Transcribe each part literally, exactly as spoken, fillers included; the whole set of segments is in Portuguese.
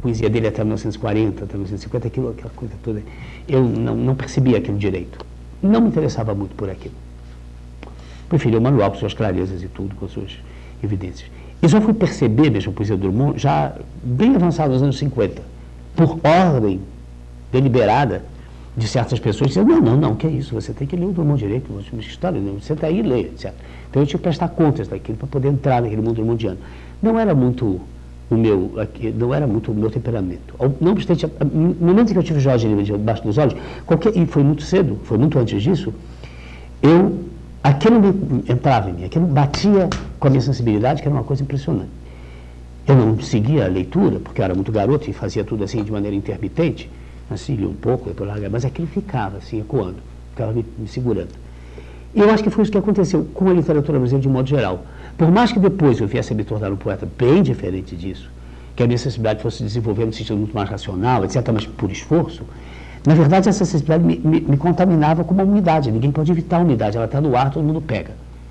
poesia dele até mil novecentos e quarenta, até mil novecentos e cinquenta, aquilo, aquela coisa toda, eu não, não percebia aquilo direito. Não me interessava muito por aquilo. Preferia o manual com suas clarezas e tudo, com suas evidências. E só fui perceber mesmo a poesia do Drummond já bem avançado nos anos cinquenta, por ordem deliberada de certas pessoas, dizendo, não, não, não, que é isso, você tem que ler o Drummond direito, uma história, você está aí e lê, etcétera. Então eu tinha que prestar contas daquilo para poder entrar naquele mundo drummondiano. Não era muito o meu, não era muito o meu temperamento. Não obstante, no momento em que eu tive Jorge Lima debaixo dos olhos, qualquer, e foi muito cedo, foi muito antes disso, eu, aquilo me entrava em mim, aquilo batia com a minha sensibilidade, que era uma coisa impressionante. Eu não seguia a leitura, porque eu era muito garoto e fazia tudo assim de maneira intermitente, assim, li um pouco, depois largava, mas aquilo ficava assim, ecoando, ficava me, me segurando. E eu acho que foi isso que aconteceu com a literatura brasileira de um modo geral. Por mais que depois eu viesse a me tornar um poeta bem diferente disso, que a minha sensibilidade fosse desenvolvendo um sentido muito mais racional, etcétera, mas por esforço, na verdade essa sensibilidade me, me, me contaminava com uma umidade. Ninguém pode evitar a umidade, ela está no ar, todo mundo pega.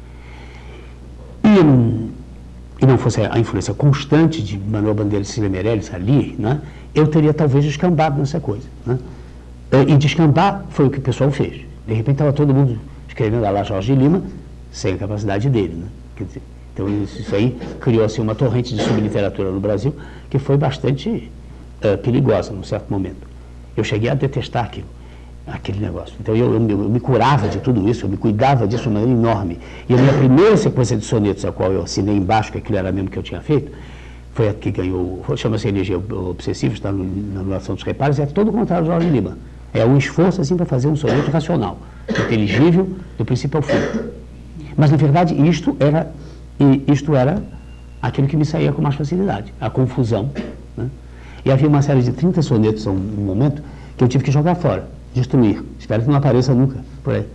E, e não fosse a influência constante de Manuel Bandeira e Cecília Meirelles ali, né, eu teria talvez descambado nessa coisa. Né? E descambar foi o que o pessoal fez. De repente estava todo mundo escrevendo lá Jorge Lima, sem a capacidade dele. Né? Quer dizer, então isso aí criou assim, uma torrente de subliteratura no Brasil que foi bastante uh, perigosa num certo momento. Eu cheguei a detestar aquilo, aquele negócio. Então eu, eu, eu me curava de tudo isso, eu me cuidava disso de uma maneira enorme. E a minha primeira sequência de sonetos, a qual eu assinei embaixo, que aquilo era mesmo que eu tinha feito, foi a que ganhou, chama-se Energia Obsessiva, está no, na anulação dos reparos, é todo o contrário de Jorge Lima. É um esforço assim para fazer um soneto racional, inteligível, do princípio ao fim. Mas, na verdade, isto era, isto era aquilo que me saía com mais facilidade, a confusão. Né? E havia uma série de trinta sonetos, um momento, que eu tive que jogar fora, destruir. Espero que não apareça nunca por aí.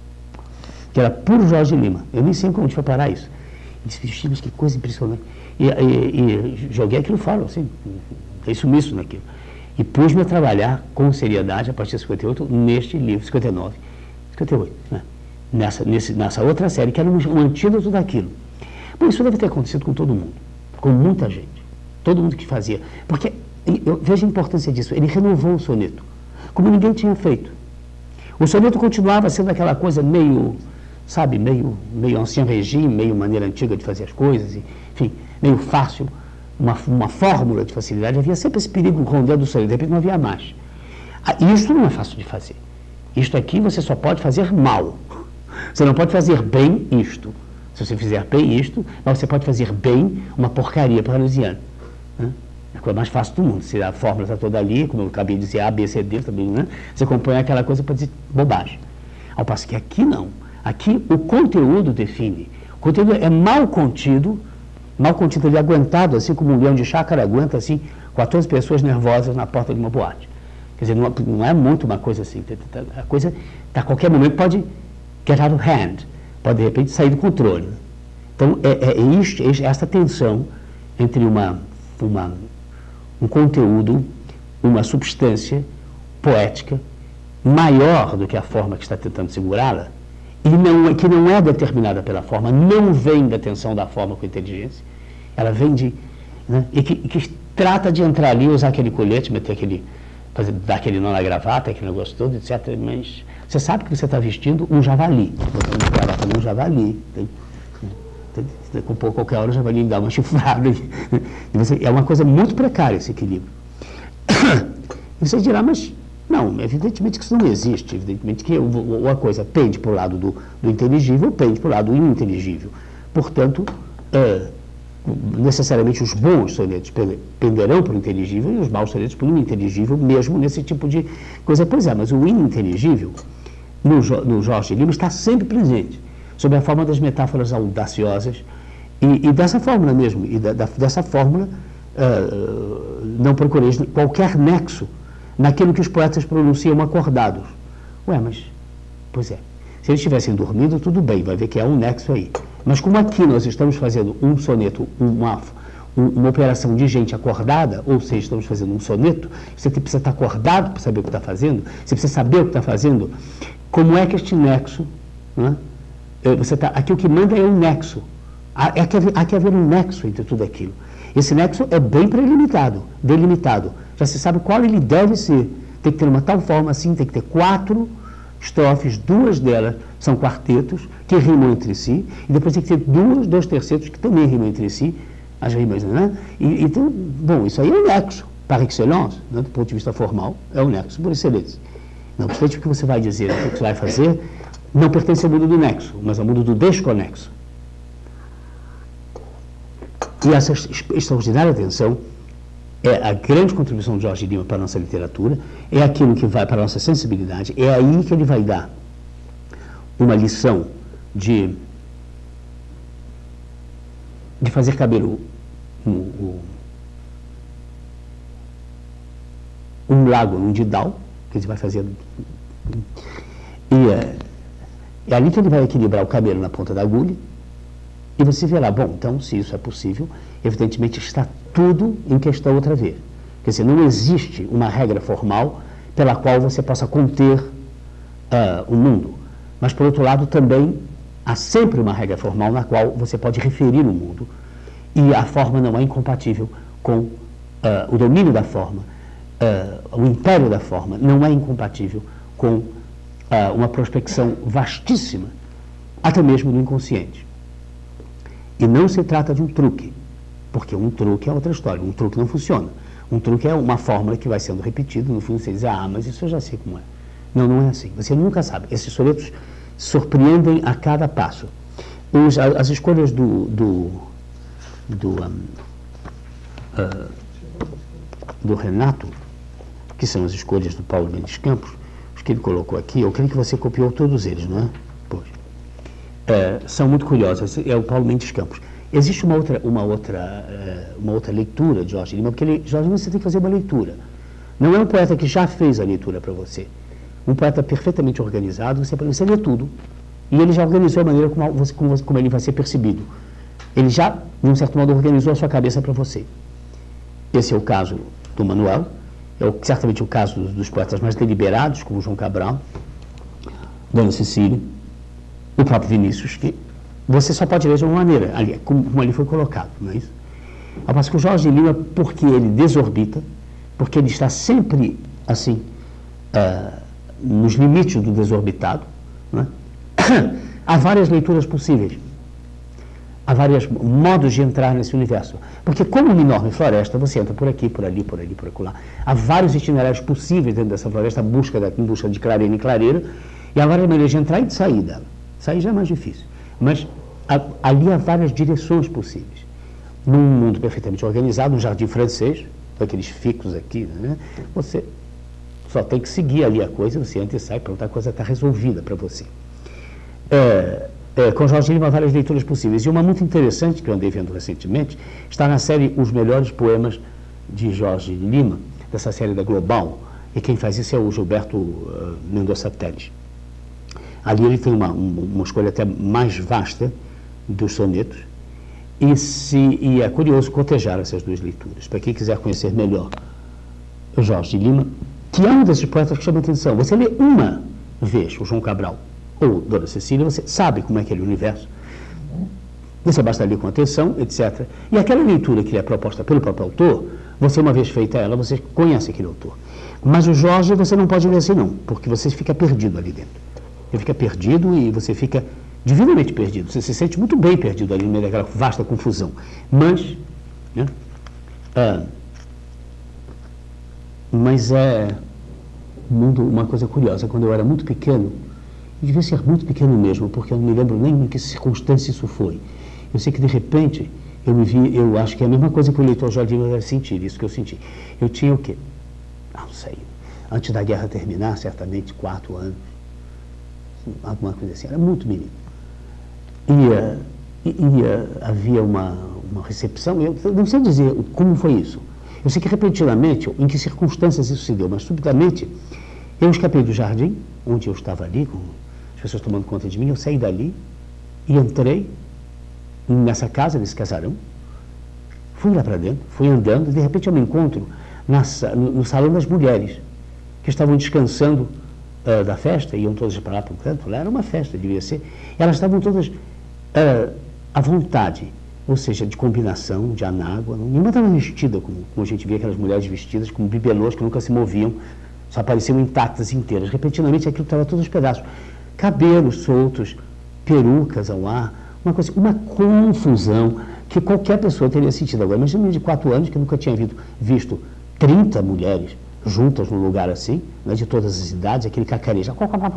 Que era puro Jorge Lima. Eu nem sei como onde foi parar isso. E disse, mas que coisa impressionante. E, e, e joguei aquilo fora, assim, dei sumiço naquilo. E pus-me a trabalhar com seriedade, a partir de cinquenta e oito, neste livro, cinquenta e nove, cinquenta e oito, né? nessa, nesse, nessa outra série, que era um, um antídoto daquilo. Bom, isso deve ter acontecido com todo mundo, com muita gente, todo mundo que fazia. Porque, eu vejo a importância disso, ele renovou o soneto, como ninguém tinha feito. O soneto continuava sendo aquela coisa meio, sabe, meio, meio ancien regime, meio maneira antiga de fazer as coisas, enfim, meio fácil, uma, uma fórmula de facilidade. Havia sempre esse perigo rondando o soneto, de repente não havia mais. Isso não é fácil de fazer. Isto aqui você só pode fazer mal. Você não pode fazer bem isto. Se você fizer bem isto, mas você pode fazer bem uma porcaria parnasiana. Né? É a coisa mais fácil do mundo. Se a fórmula está toda ali, como eu acabei de dizer, A, B, C, D, também, né? Você compõe aquela coisa para dizer bobagem. Ao passo que aqui não. Aqui o conteúdo define. O conteúdo é mal contido, mal contido ali, aguentado, assim como um leão de chácara aguenta, assim, quatorze pessoas nervosas na porta de uma boate. Quer dizer, não, não é muito uma coisa assim. A coisa, a qualquer momento, pode get out of hand, pode, de repente, sair do controle. Então, é, é, isto, é essa tensão entre uma, uma, um conteúdo, uma substância poética maior do que a forma que está tentando segurá-la, e não, que não é determinada pela forma, não vem da tensão da forma com inteligência, ela vem de... Né, e que, que trata de entrar ali, usar aquele colete, meter aquele... Fazer, dar aquele nó na gravata, aquele negócio todo, etcétera. Mas você sabe que você está vestindo um javali. Botando a gravata num javali. Tem, tem, tem, com qualquer hora o javali dá uma chifrada. E você, é uma coisa muito precária esse equilíbrio. E você dirá, mas não, evidentemente que isso não existe. Evidentemente que ou a coisa pende para o lado do, do inteligível, pende para o lado do ininteligível. Portanto, é, necessariamente os bons sonetos penderão para o inteligível e os maus sonetos para o ininteligível, mesmo nesse tipo de coisa. Pois é, mas o ininteligível, no, no Jorge Lima, está sempre presente, sob a forma das metáforas audaciosas, e, e dessa fórmula mesmo, e da, da, dessa fórmula uh, não procureis qualquer nexo naquilo que os poetas pronunciam acordados. Ué, mas, pois é, se eles tivessem dormido, tudo bem, vai ver que há um nexo aí. Mas como aqui nós estamos fazendo um soneto, uma, uma operação de gente acordada, ou seja, estamos fazendo um soneto, você precisa estar acordado para saber o que está fazendo, você precisa saber o que está fazendo, como é que este nexo, né, você tá, aqui o que manda é um nexo, há, há, que haver, há que haver um nexo entre tudo aquilo. Esse nexo é bem prelimitado, delimitado. Já se sabe qual ele deve ser. Tem que ter uma tal forma assim, tem que ter quatro estrofes, duas delas são quartetos, que rimam entre si, e depois tem que ter duas, dois tercetos que também rimam entre si, as rimas, né? E, então, bom, isso aí é o nexo, par excellence, né? Do ponto de vista formal, é o nexo por excelência. Não obstante o que você vai dizer, o que você vai fazer, não pertence ao mundo do nexo, mas ao mundo do desconexo. E essa extraordinária atenção é a grande contribuição de Jorge Lima para a nossa literatura, é aquilo que vai para a nossa sensibilidade, é aí que ele vai dar uma lição de, de fazer caber o, o, o, um lago num didal, que ele vai fazer. E é, é ali que ele vai equilibrar o cabelo na ponta da agulha, e você verá, bom, então, se isso é possível, evidentemente está tudo em questão outra vez. Quer dizer, não existe uma regra formal pela qual você possa conter uh, o mundo. Mas, por outro lado, também há sempre uma regra formal na qual você pode referir o mundo, e a forma não é incompatível com uh, o domínio da forma, uh, o império da forma não é incompatível com uh, uma prospecção vastíssima, até mesmo do inconsciente. E não se trata de um truque, porque um truque é outra história, um truque não funciona. Um truque é uma fórmula que vai sendo repetida, no fundo você diz, ah, mas isso eu já sei como é. Não, não é assim, você nunca sabe. Esses sonetos surpreendem a cada passo. Os, as escolhas do, do, do, um, uh, do Renato, que são as escolhas do Paulo Mendes Campos, os que ele colocou aqui, eu creio que você copiou todos eles, não é? Pois. É, são muito curiosas, é o Paulo Mendes Campos. Existe uma outra, uma outra, uma outra leitura de Jorge Lima, porque ele, Jorge Lima você tem que fazer uma leitura. Não é um poeta que já fez a leitura para você. Um poeta perfeitamente organizado, você, você lê tudo, e ele já organizou a maneira como, você, como, como ele vai ser percebido. Ele já, de um certo modo, organizou a sua cabeça para você. Esse é o caso do Manuel, é o, certamente o caso dos, dos poetas mais deliberados, como João Cabral, Dona Cecília, o próprio Vinícius, que você só pode ler de uma maneira, ali, como, como ali foi colocado, não é isso? Ao passo que o Jorge Lima, porque ele desorbita, porque ele está sempre, assim, uh, nos limites do desorbitado, não é? Há várias leituras possíveis, há vários modos de entrar nesse universo, porque como uma enorme floresta, você entra por aqui, por ali, por ali, por acolá. Há vários itinerários possíveis dentro dessa floresta, busca da, em busca de clareira em clareira, e há várias maneiras de entrar e de sair dela. Sair já é mais difícil, mas há, ali há várias direções possíveis. Num mundo perfeitamente organizado, um jardim francês, com aqueles ficos aqui, né? Você só tem que seguir ali a coisa, você entra e sai, pronto, a coisa está resolvida para você. É, é, com Jorge Lima, há várias leituras possíveis. E uma muito interessante, que eu andei vendo recentemente, está na série Os Melhores Poemas de Jorge Lima, dessa série da Global, e quem faz isso é o Gilberto uh, Mendonça Teles. Ali ele tem uma, uma escolha até mais vasta dos sonetos, e, se, e é curioso cotejar essas duas leituras. Para quem quiser conhecer melhor o Jorge Lima, que é um desses poetas que chama atenção. Você lê uma vez o João Cabral ou Dona Cecília, você sabe como é aquele universo. Você basta ler com atenção, etcétera. E aquela leitura que é proposta pelo próprio autor, você uma vez feita ela, você conhece aquele autor. Mas o Jorge você não pode ler assim não, porque você fica perdido ali dentro. Você fica perdido e você fica divinamente perdido. Você se sente muito bem perdido ali no meio daquela vasta confusão. Mas, né, ah, mas é mundo, uma coisa curiosa. Quando eu era muito pequeno, e devia ser muito pequeno mesmo, porque eu não me lembro nem em que circunstância isso foi. Eu sei que de repente eu me vi, eu acho que é a mesma coisa que o leitor Jorge Lima deve sentir, isso que eu senti. Eu tinha o quê? Ah, não sei. Antes da guerra terminar, certamente quatro anos. Alguma coisa assim, era muito menino. E, uh, e, e uh, havia uma, uma recepção, eu não sei dizer como foi isso. Eu sei que repentinamente, em que circunstâncias isso se deu, mas subitamente eu escapei do jardim, onde eu estava ali, com as pessoas tomando conta de mim, eu saí dali e entrei nessa casa, nesse casarão, fui lá para dentro, fui andando, e de repente eu me encontro na, no, no salão das mulheres, que estavam descansando Uh, da festa, iam todas para lá para o canto, lá era uma festa, devia ser, elas estavam todas uh, à vontade, ou seja, de combinação, de anágua. Nenhuma estava vestida, como, como a gente via aquelas mulheres vestidas, como bibelôs que nunca se moviam, só apareciam intactas inteiras. Repentinamente aquilo estava todos os pedaços. Cabelos soltos, perucas ao ar, uma coisa, uma confusão que qualquer pessoa teria sentido. Agora, imagina um menino de quatro anos que nunca tinha visto, visto trinta mulheres juntas num lugar assim, né, de todas as idades, aquele cacarejo,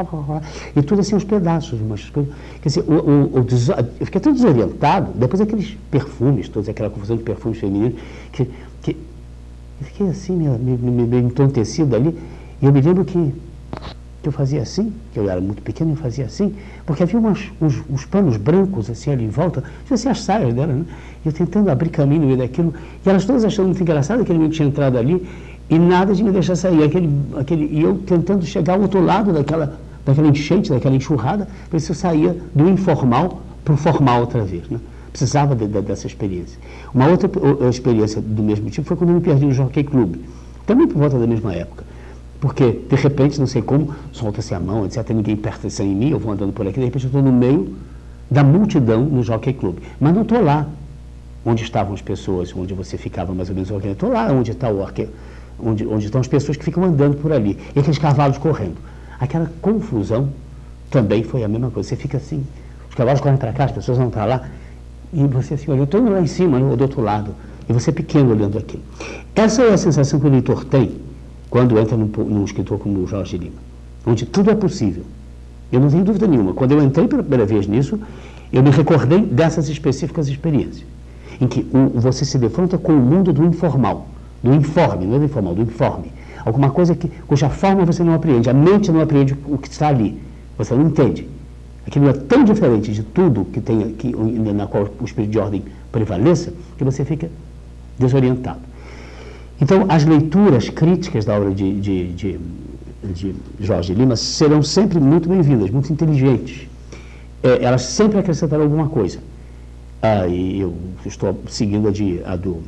e tudo assim, os pedaços, umas coisas. Quer dizer, o, o, o, eu fiquei tão desorientado, depois aqueles perfumes, todos, aquela confusão de perfumes femininos, que, que eu fiquei assim, me, me, me, me entontecido ali, e eu me lembro que, que eu fazia assim, que eu era muito pequeno e fazia assim, porque havia umas, uns, uns panos brancos assim ali em volta, assim, as saias dela, né? E eu tentando abrir caminho no meio daquilo, e elas todas achando muito engraçado que ele tinha entrado ali, e nada de me deixar sair. Aquele, aquele, e eu tentando chegar ao outro lado daquela, daquela enchente, daquela enxurrada, para ver se eu saía do informal para o formal outra vez. Né? Precisava de, de, dessa experiência. Uma outra experiência do mesmo tipo foi quando eu me perdi no Jockey Club, também por volta da mesma época. Porque, de repente, não sei como, solta-se a mão, etcétera, ninguém perto em mim, eu vou andando por aqui, de repente eu estou no meio da multidão no Jockey Club. Mas não estou lá onde estavam as pessoas, onde você ficava mais ou menos. Estou lá onde está o arqueiro. Onde, onde estão as pessoas que ficam andando por ali, e aqueles cavalos correndo. Aquela confusão também foi a mesma coisa. Você fica assim, os cavalos correm para cá, as pessoas vão para lá, e você assim, olhando, todo mundo lá em cima, no, do outro lado, e você pequeno olhando aquilo. Essa é a sensação que o leitor tem quando entra num, num escritor como o Jorge Lima, onde tudo é possível. Eu não tenho dúvida nenhuma. Quando eu entrei pela primeira vez nisso, eu me recordei dessas específicas experiências, em que o, você se defronta com o mundo do informal, do informe, não é do informal, do informe. Alguma coisa que, cuja forma você não apreende, a mente não apreende o que está ali, você não entende. Aquilo é tão diferente de tudo que tem, que, na qual o espírito de ordem prevaleça, que você fica desorientado. Então, as leituras críticas da obra de, de, de, de Jorge Lima serão sempre muito bem-vindas, muito inteligentes. É, elas sempre acrescentarão alguma coisa. Ah, e eu estou seguindo a, de, a do...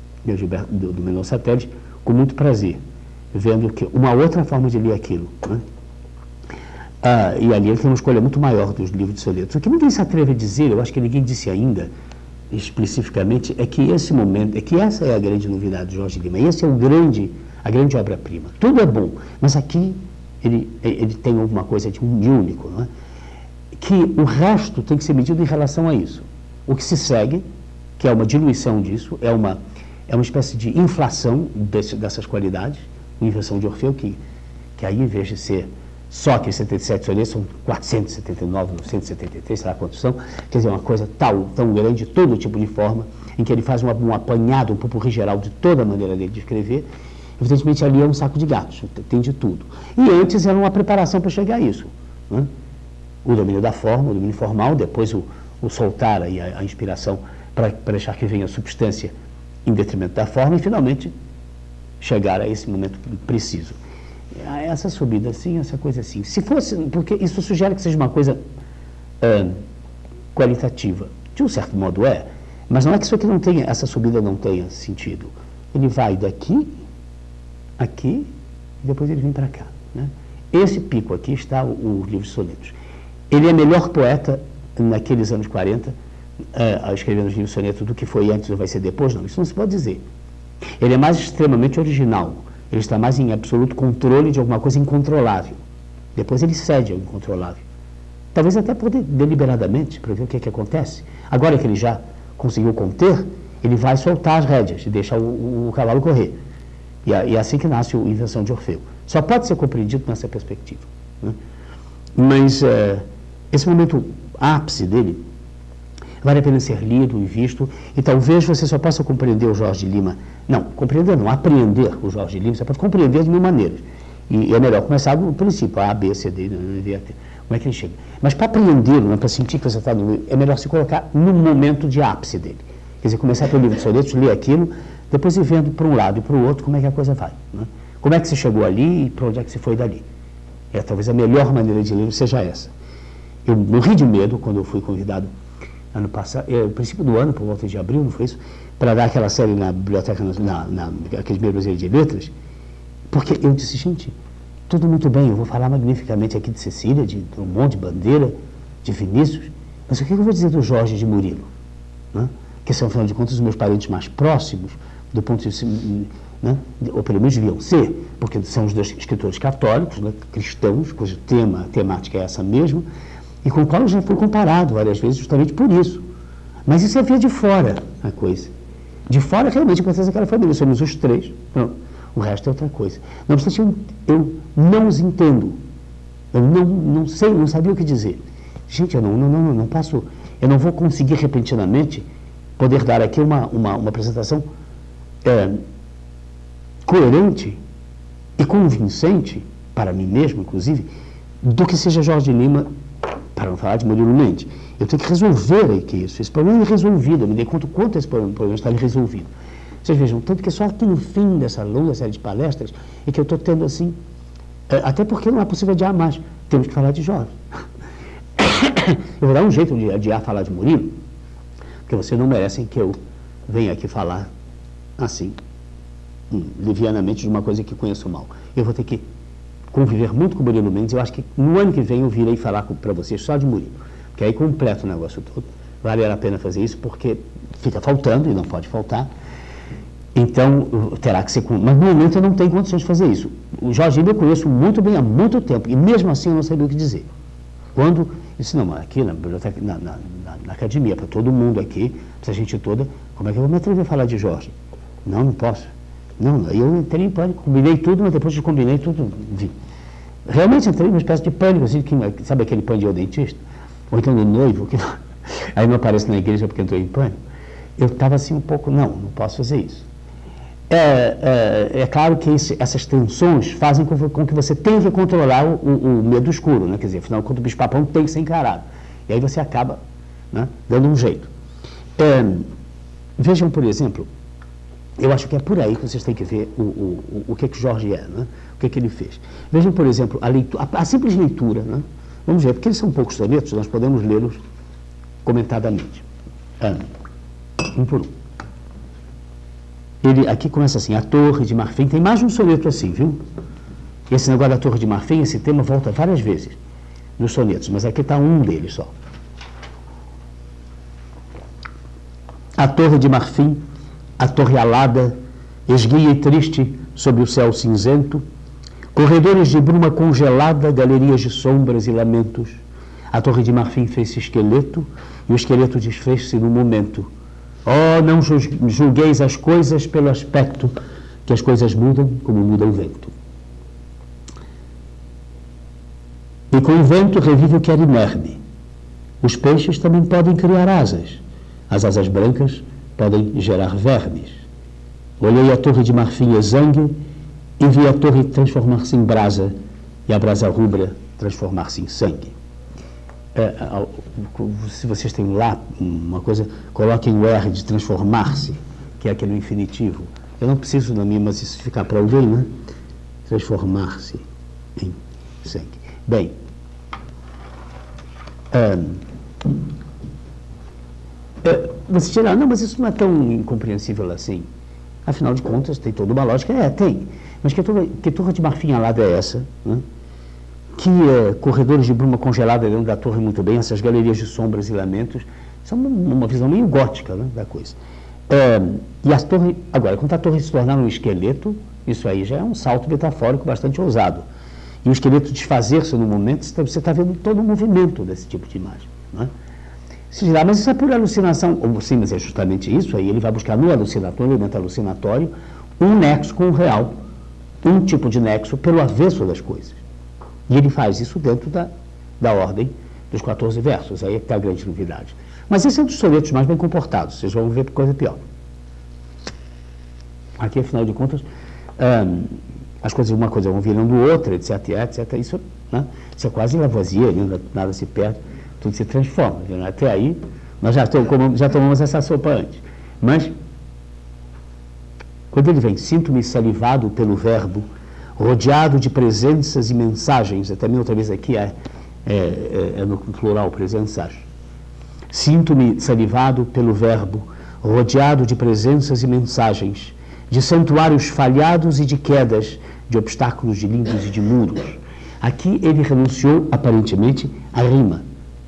do, do Menor Satélite, com muito prazer, vendo que uma outra forma de ler aquilo. Né? Ah, e ali ele tem uma escolha muito maior dos livros de sonetos. O que ninguém se atreve a dizer, eu acho que ninguém disse ainda, especificamente, é que esse momento, é que essa é a grande novidade de Jorge Lima, esse é o grande, a grande obra-prima. Tudo é bom, mas aqui ele, ele tem alguma coisa de único, não é? Que o resto tem que ser medido em relação a isso. O que se segue, que é uma diluição disso, é uma É uma espécie de inflação desse, dessas qualidades, uma invenção de Orfeu, que, que aí, em vez de ser só aqueles setenta e sete sonetos, são quatrocentos e setenta e nove, novecentos e setenta e três, sei lá quantos são, quer dizer, uma coisa tal, tão grande, todo tipo de forma, em que ele faz um, um apanhado, um popurrí geral de toda a maneira dele de escrever. Evidentemente, ali é um saco de gatos, tem de tudo. E antes era uma preparação para chegar a isso. Né? O domínio da forma, o domínio formal, depois o, o soltar aí a, a inspiração para deixar que venha a substância em detrimento da forma, e finalmente chegar a esse momento preciso. Essa subida assim, essa coisa assim. Se fosse, porque isso sugere que seja uma coisa ah, qualitativa. De um certo modo é, mas não é que isso aqui não tenha, essa subida não tenha sentido. Ele vai daqui, aqui, e depois ele vem para cá. Né? Esse pico aqui está o, o livro de sonetos. Ele é melhor poeta naqueles anos quarenta, Uh, a escrever nos livros de soneto do que foi antes ou vai ser depois, não, isso não se pode dizer. Ele é mais extremamente original, ele está mais em absoluto controle de alguma coisa incontrolável. Depois ele cede ao incontrolável. Talvez até poder deliberadamente, para ver o que é que acontece. Agora que ele já conseguiu conter, ele vai soltar as rédeas e deixar o, o, o cavalo correr. E é, e é assim que nasce a invenção de Orfeu. Só pode ser compreendido nessa perspectiva. Né? Mas uh, esse momento ápice dele vale a pena ser lido e visto, e talvez você só possa compreender o Jorge Lima, não, compreender não, apreender o Jorge Lima, você pode compreender de mil maneiras, e, e é melhor começar no princípio, A, B, C, D, como é que ele chega. Mas para apreendê-lo, né, para sentir que você está no livro, é melhor se colocar no momento de ápice dele, quer dizer, começar pelo livro de sonetos, ler aquilo, depois ir vendo para um lado e para o outro como é que a coisa vai, né? Como é que você chegou ali e para onde é que você foi dali. É, talvez a melhor maneira de ler seja essa. Eu morri de medo quando eu fui convidado ano passado, é, no princípio do ano, por volta de abril, não foi isso? Para dar aquela série na biblioteca, na, na, naquele primeiro Brasileiro de Letras, porque eu disse, gente, tudo muito bem, eu vou falar magnificamente aqui de Cecília, de Drummond, de Bandeira, de Vinícius, mas o que eu vou dizer do Jorge de Murilo? Né? que são, afinal de contas, os meus parentes mais próximos, do ponto de vista, né, ou pelo menos deviam ser, porque são os dois escritores católicos, né, cristãos, cujo tema, a temática é essa mesma, e com o qual eu já fui comparado várias vezes justamente por isso. Mas isso é via de fora a coisa. De fora, realmente, acontece aquela família, somos os três, não, o resto é outra coisa. Não obstante, eu, eu não os entendo, eu não, não sei, não sabia o que dizer. Gente, eu não, não, não, não passo, eu não vou conseguir repentinamente poder dar aqui uma, uma, uma apresentação é, coerente e convincente, para mim mesmo, inclusive, do que seja Jorge Lima, para não falar de Murilo Mendes. Eu tenho que resolver aqui isso. Esse problema é resolvido. Eu me dei conta quanto esse problema, problema está resolvido. Vocês vejam, tanto que só aqui no fim dessa longa série de palestras é que eu estou tendo assim, é, até porque não é possível adiar mais. Temos que falar de Jorge. Eu vou dar um jeito de adiar falar de Murilo, porque vocês não merecem que eu venha aqui falar assim, hum, livianamente, de uma coisa que conheço mal. Eu vou ter que conviver muito com o Murilo Mendes. Eu acho que no ano que vem eu virei falar para vocês só de Murilo, porque aí completa o negócio todo. Vale a pena fazer isso, porque fica faltando, e não pode faltar. Então, terá que ser... Com... Mas no momento eu não tenho condições de fazer isso. O Jorge Lima eu conheço muito bem há muito tempo, e mesmo assim eu não sabia o que dizer. Quando... Isso não, aqui na biblioteca, na, na, na, na academia, para todo mundo aqui, para a gente toda, como é que eu vou me atrever a falar de Jorge? Não, não posso. Não, aí eu entrei em pânico, combinei tudo, mas depois de combinei tudo, vi. Realmente entrei numa espécie de pânico, assim, que, sabe aquele pânico de ir ao dentista? Ou então do noivo, que aí não aparece na igreja porque entrou em pânico. Eu estava assim um pouco, não, não posso fazer isso. É, é, é claro que esse, essas tensões fazem com, com que você tenha que controlar o, o, o medo escuro, né? Quer dizer, afinal, quando o bicho-papão tem que ser encarado. E aí você acaba, né, dando um jeito. É, vejam, por exemplo, eu acho que é por aí que vocês têm que ver o, o, o, o que, que Jorge é, né? O que, que ele fez. Vejam, por exemplo, a, leitura, a, a simples leitura, né? Vamos ver, porque eles são poucos sonetos, nós podemos lê-los comentadamente. Ah, um por um. Ele aqui começa assim, a Torre de Marfim, tem mais de um soneto assim, viu? Esse negócio da Torre de Marfim, esse tema volta várias vezes nos sonetos, mas aqui está um deles só. A Torre de Marfim, a torre alada, esguia e triste sobre o céu cinzento, corredores de bruma congelada, galerias de sombras e lamentos. A Torre de Marfim fez-se esqueleto, e o esqueleto desfez-se no momento. Oh, não julgueis as coisas pelo aspecto, que as coisas mudam como muda o vento. E com o vento revive o que era inerme. Os peixes também podem criar asas. As asas brancas podem gerar vermes. Olhei a Torre de Marfim exangue e vi a torre transformar-se em brasa e a brasa rubra transformar-se em sangue. É, se vocês têm lá uma coisa, coloquem o R de transformar-se, que é aquele infinitivo. Eu não preciso da minha, mas isso ficar para alguém, né? Transformar-se em sangue. Bem, é, é, você dirá, não, mas isso não é tão incompreensível assim. Afinal de contas, tem toda uma lógica. É, tem. Mas que torre, que torre de marfim alada é essa, né? Que é, corredores de bruma congelada dentro da torre, muito bem, essas galerias de sombras e lamentos, são uma, uma visão meio gótica, né, da coisa. É, e a torre, agora, quando a torre se tornar um esqueleto, isso aí já é um salto metafórico bastante ousado. E o esqueleto desfazer-se no momento, você está vendo todo o movimento desse tipo de imagem. Né? Se dirá, mas isso é pura alucinação. Ou, sim, mas é justamente isso, aí ele vai buscar no alucinatório, no elemento alucinatório, um nexo com o real, um tipo de nexo pelo avesso das coisas. E ele faz isso dentro da, da ordem dos quatorze versos, aí é que está a grande novidade. Mas esse é um dos sonetos mais bem comportados, vocês vão ver coisa pior. Aqui, afinal de contas, hum, as coisas, uma coisa vão virando outra, etc, etcétera. Isso, né, isso é quase Lavoisier, nada, nada se perde, tudo se transforma. Viu? Até aí, nós já tomamos, já tomamos essa sopa antes. Mas, quando ele vem, sinto-me salivado pelo verbo, rodeado de presenças e mensagens, até mesmo outra vez aqui é, é, é, é no plural, presenças. Sinto-me salivado pelo verbo, rodeado de presenças e mensagens, de santuários falhados e de quedas, de obstáculos de lindos e de muros. Aqui ele renunciou, aparentemente, à rima.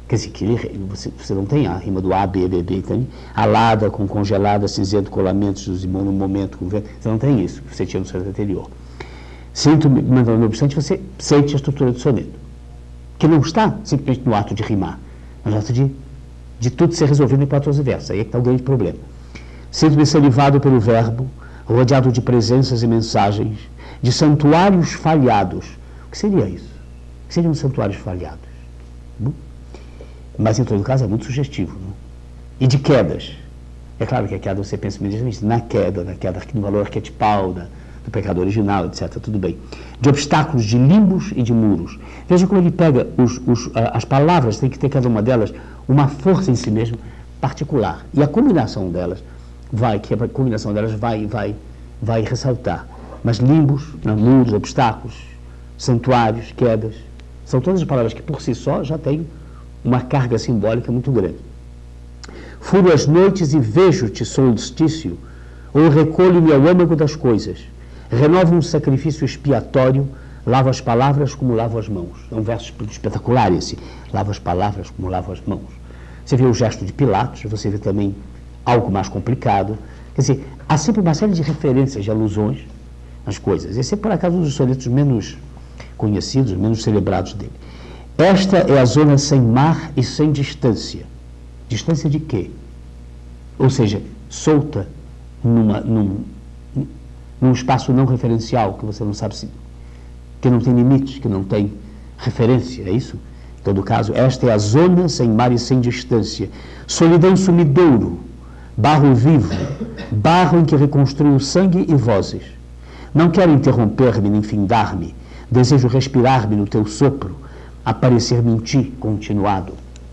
Quer dizer, que ele, você, você não tem a rima do A, B, B, B, tem alada com congelada, cinzento, colamentos, no momento, com vento. Você não tem isso, você tinha no soneto anterior. Sinto, mas não obstante, você sente a estrutura do soneto, que não está simplesmente no ato de rimar, mas no ato de, de tudo ser resolvido em quatorze versos. Aí é que está o grande problema. Sinto-me salivado pelo verbo, rodeado de presenças e mensagens, de santuários falhados. O que seria isso? O que seriam santuários falhados? Hum? Mas, em todo caso, é muito sugestivo. Não? E de quedas. É claro que a queda você pensa imediatamente na queda, na queda no valor arquetipal da, do pecado original, etcétera. Tudo bem. De obstáculos, de limbos e de muros. Veja como ele pega os, os, as palavras, tem que ter cada uma delas uma força em si mesmo particular. E a combinação delas vai, que a combinação delas vai, vai, vai ressaltar. Mas limbos, muros, obstáculos, santuários, quedas, são todas as palavras que por si só já têm uma carga simbólica muito grande. Furo as noites e vejo-te solstício, ou recolho-me ao âmago das coisas. Renovo um sacrifício expiatório, lavo as palavras como lavo as mãos. É um verso espetacular esse. Lavo as palavras como lavo as mãos. Você vê o gesto de Pilatos, você vê também algo mais complicado. Quer dizer, há sempre uma série de referências, de alusões às coisas. Esse é, por acaso, um dos sonetos menos conhecidos, menos celebrados dele. Esta é a zona sem mar e sem distância. Distância de quê? Ou seja, solta numa, num, num espaço não referencial, que você não sabe se... que não tem limites, que não tem referência, é isso? Em todo caso, esta é a zona sem mar e sem distância. Solidão sumidouro, barro vivo, barro em que reconstruo sangue e vozes. Não quero interromper-me nem findar-me, desejo respirar-me no teu sopro, aparecer-me em ti, continuado.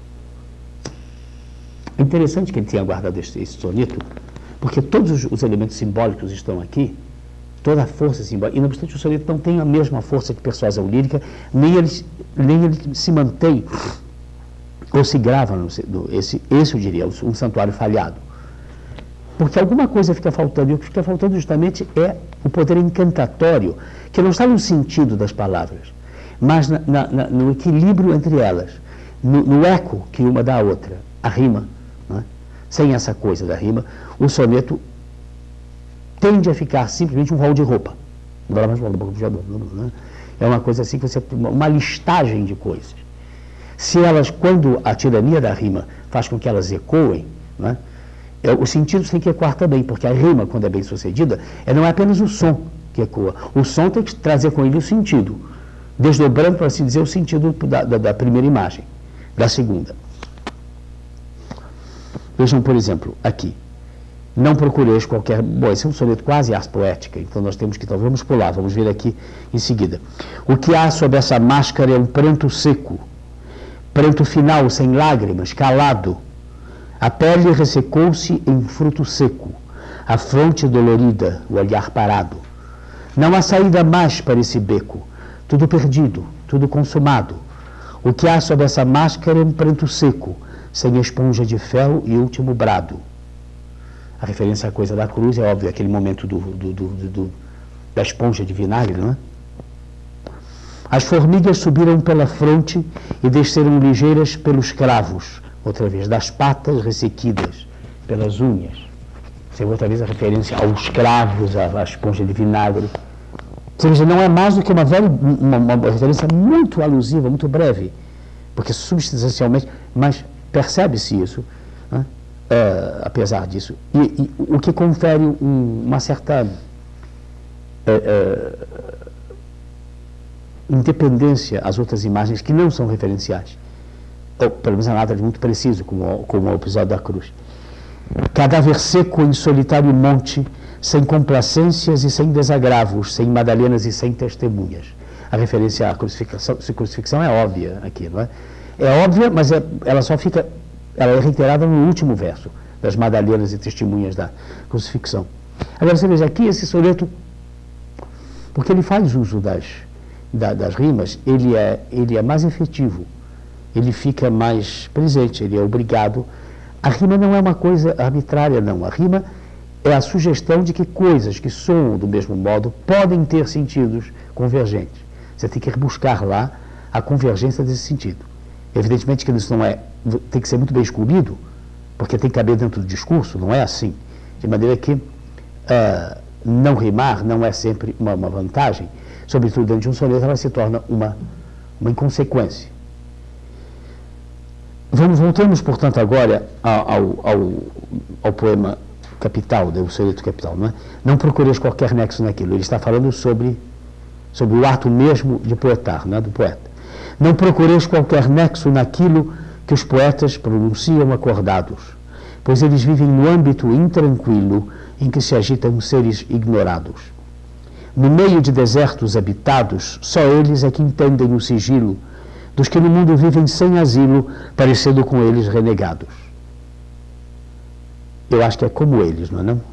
É interessante que ele tenha guardado esse, esse soneto, porque todos os, os elementos simbólicos estão aqui, toda a força simbólica, e não obstante o soneto não tem a mesma força que persuasão lírica, nem ele, nem ele se mantém, ou se grava, no, no, esse, esse eu diria, um santuário falhado. Porque alguma coisa fica faltando, e o que fica faltando justamente é o poder encantatório, que não está no sentido das palavras, mas na, na, no equilíbrio entre elas, no, no eco que uma dá à outra, a rima. Não é? Sem essa coisa da rima, o soneto tende a ficar simplesmente um rol de roupa. É uma coisa assim, que você, uma listagem de coisas. Se elas, quando a tirania da rima faz com que elas ecoem, não é? Os sentidos têm que ecoar também, porque a rima, quando é bem sucedida, é não é apenas o som que ecoa. O som tem que trazer com ele o sentido, desdobrando, por assim dizer, o sentido da, da, da primeira imagem, da segunda. Vejam, por exemplo, aqui. Não procureis qualquer... Bom, esse é um soneto quase ars poética, então nós temos que... Então vamos pular, vamos ver aqui em seguida. O que há sob essa máscara é um pranto seco, pranto final, sem lágrimas, calado. A pele ressecou-se em fruto seco, a fronte dolorida, o olhar parado. Não há saída mais para esse beco, tudo perdido, tudo consumado. O que há sob essa máscara é um pranto seco, sem esponja de fel e último brado. A referência à coisa da cruz é óbvio, aquele momento do, do, do, do, da esponja de vinagre, não é? As formigas subiram pela fronte e desceram ligeiras pelos cravos, outra vez, das patas ressequidas pelas unhas. Você vê outra vez a referência aos cravos, à, à esponja de vinagre. Ou seja, não é mais do que uma, velha, uma, uma referência muito alusiva, muito breve, porque substancialmente, mas percebe-se isso, né? É, apesar disso, e, e o que confere um, uma certa é, é, independência às outras imagens que não são referenciais, ou pelo menos nada de muito preciso, como, como o episódio da cruz. Cadáver seco em solitário monte, sem complacências e sem desagravos, sem madalenas e sem testemunhas. A referência à crucifixão, à crucifixão é óbvia aqui, não é? É óbvia, mas é, ela só fica, ela é reiterada no último verso, das madalenas e testemunhas da crucifixão. Agora você veja aqui esse soneto, porque ele faz uso das, da, das rimas, ele é, ele é mais efetivo, ele fica mais presente, ele é obrigado. A rima não é uma coisa arbitrária, não. A rima é a sugestão de que coisas que soam do mesmo modo podem ter sentidos convergentes. Você tem que buscar lá a convergência desse sentido. Evidentemente que isso não é, tem que ser muito bem escolhido, porque tem que caber dentro do discurso, não é assim. De maneira que uh, não rimar não é sempre uma, uma vantagem, sobretudo dentro de um soneto, ela se torna uma, uma inconsequência. Vamos, voltamos, portanto, agora ao, ao, ao poema capital, o soneto capital. Não é? Não procureis qualquer nexo naquilo. Ele está falando sobre, sobre o ato mesmo de poetar, não é? Do poeta. Não procureis qualquer nexo naquilo que os poetas pronunciam acordados, pois eles vivem no âmbito intranquilo em que se agitam seres ignorados. No meio de desertos habitados, só eles é que entendem o sigilo dos que no mundo vivem sem asilo, parecendo com eles renegados. Eu acho que é como eles, não é não?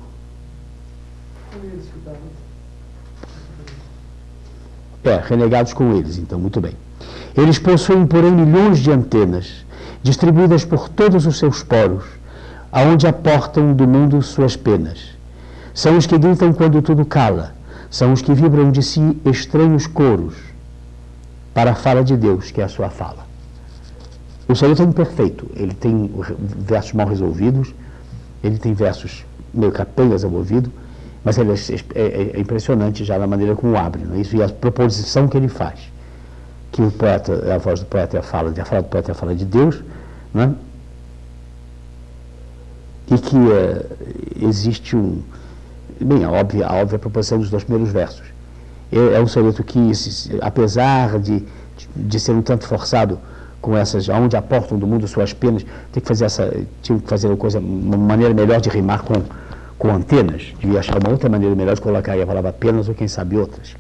É, renegados com eles, então, muito bem. Eles possuem, porém, milhões de antenas, distribuídas por todos os seus poros, aonde aportam do mundo suas penas. São os que gritam quando tudo cala, são os que vibram de si estranhos coros, para a fala de Deus, que é a sua fala. O soneto é imperfeito, ele tem versos mal resolvidos, ele tem versos meio capengas ao ouvido, mas ele é, é, é impressionante já na maneira como abre, não é? Isso, e a proposição que ele faz, que o poeta, a voz do poeta é a fala, a fala do poeta é a fala de Deus, não é? E que é, existe um, bem, a óbvia, a óbvia proposição dos dois primeiros versos. É, é um soneto que, apesar de, de ser um tanto forçado com essas, onde aportam do mundo suas penas, tem que fazer essa, tinha que fazer uma coisa, uma maneira melhor de rimar com com antenas, devia achar uma outra maneira melhor de colocar aí a palavra apenas ou quem sabe outras.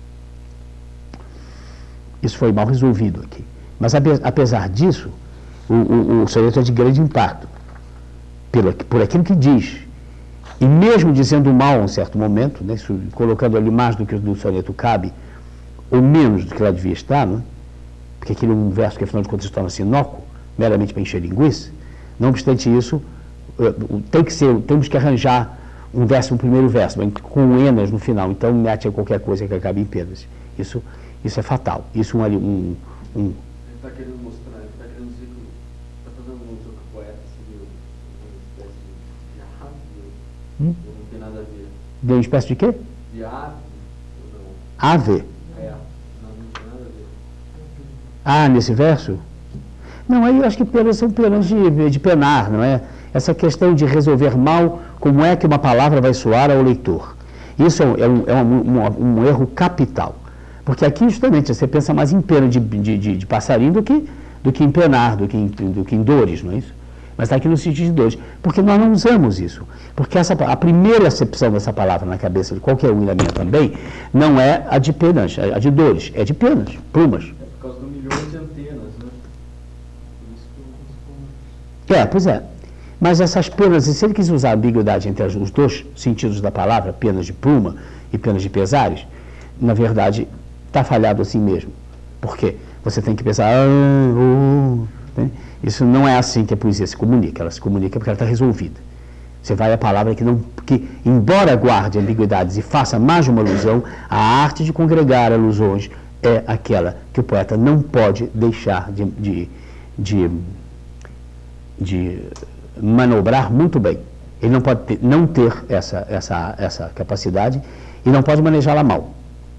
Isso foi mal resolvido aqui. Mas apesar disso, o, o, o soneto é de grande impacto, pelo, por aquilo que diz. E mesmo dizendo mal a um certo momento, né, isso, colocando ali mais do que o do soneto cabe, ou menos do que lá devia estar, né, porque aquele é um verso que afinal de contas torna-se inócuo, meramente para encher linguiça. Não obstante isso, tem que ser, temos que arranjar um verso, um primeiro verso, com enas no final, então mete a qualquer coisa que acabe em penas. Isso, isso é fatal. Isso um... um, um ele está querendo mostrar, ele está querendo dizer que está fazendo um uso que o poeta seria uma espécie de ave, hum? Ou não tem nada a ver. De uma espécie de quê? De ave, ou não? Ave? É, não, não tem nada a ver. Ah, nesse verso? Não, aí eu acho que penas são penas de, de penar, não é? Essa questão de resolver mal, como é que uma palavra vai soar ao leitor. Isso é um, é um, é um, um, um erro capital. Porque aqui, justamente, você pensa mais em pena de, de, de, de passarinho do que, do que em penar, do que em, do que em dores, não é isso? Mas está aqui no sentido de dores. Porque nós não usamos isso. Porque essa, a primeira acepção dessa palavra na cabeça de qualquer um e na minha também, não é a de penas, a de dores, é de penas, plumas. É por causa do milhões de antenas, né? Por isso que eu... É, pois é. Mas essas penas, e se ele quis usar a ambiguidade entre os dois sentidos da palavra, penas de pluma e penas de pesares, na verdade, está falhado assim mesmo. Por quê? Você tem que pensar... Ah, oh, né? Isso não é assim que a poesia se comunica. Ela se comunica porque ela está resolvida. Você vai a palavra que, não, que, embora guarde ambiguidades e faça mais de uma alusão, a arte de congregar alusões é aquela que o poeta não pode deixar de... de, de, de manobrar muito bem. Ele não pode ter, não ter essa, essa, essa capacidade e não pode manejá-la mal.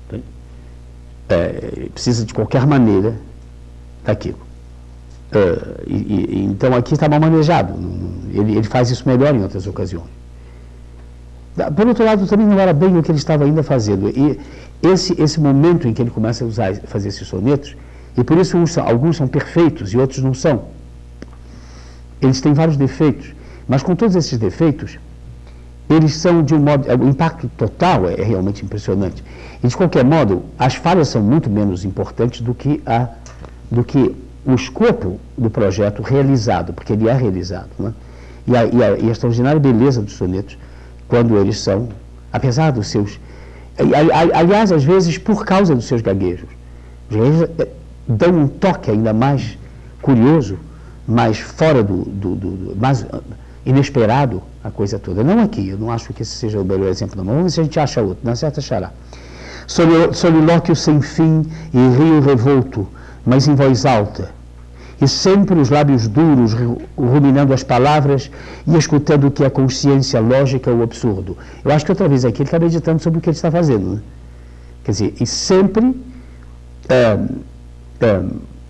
É, precisa de qualquer maneira daquilo. É, e, e, então aqui está mal manejado. Ele, ele faz isso melhor em outras ocasiões. Por outro lado, também não era bem o que ele estava ainda fazendo. E esse, esse momento em que ele começa a usar, fazer esses sonetos, e por isso uns, alguns são perfeitos e outros não são. Eles têm vários defeitos, mas com todos esses defeitos, eles são de um modo... O impacto total é, é realmente impressionante. E, de qualquer modo, as falhas são muito menos importantes do que, a, do que o escopo do projeto realizado, porque ele é realizado. Né? E, a, e, a, e a extraordinária beleza dos sonetos, quando eles são, apesar dos seus... Aliás, às vezes, por causa dos seus gaguejos. Os gaguejos dão um toque ainda mais curioso, mais fora do, do, do, do mais inesperado a coisa toda. Não aqui, eu não acho que esse seja o melhor exemplo, não. Vamos ver se a gente acha outro, na certa achará. Solilóquio sem fim e rio revolto, mas em voz alta. e sempre os lábios duros, ruminando as palavras e escutando o que é consciência, lógica ou absurdo. Eu acho que outra vez aqui ele está meditando sobre o que ele está fazendo, né? Quer dizer, e sempre é, é,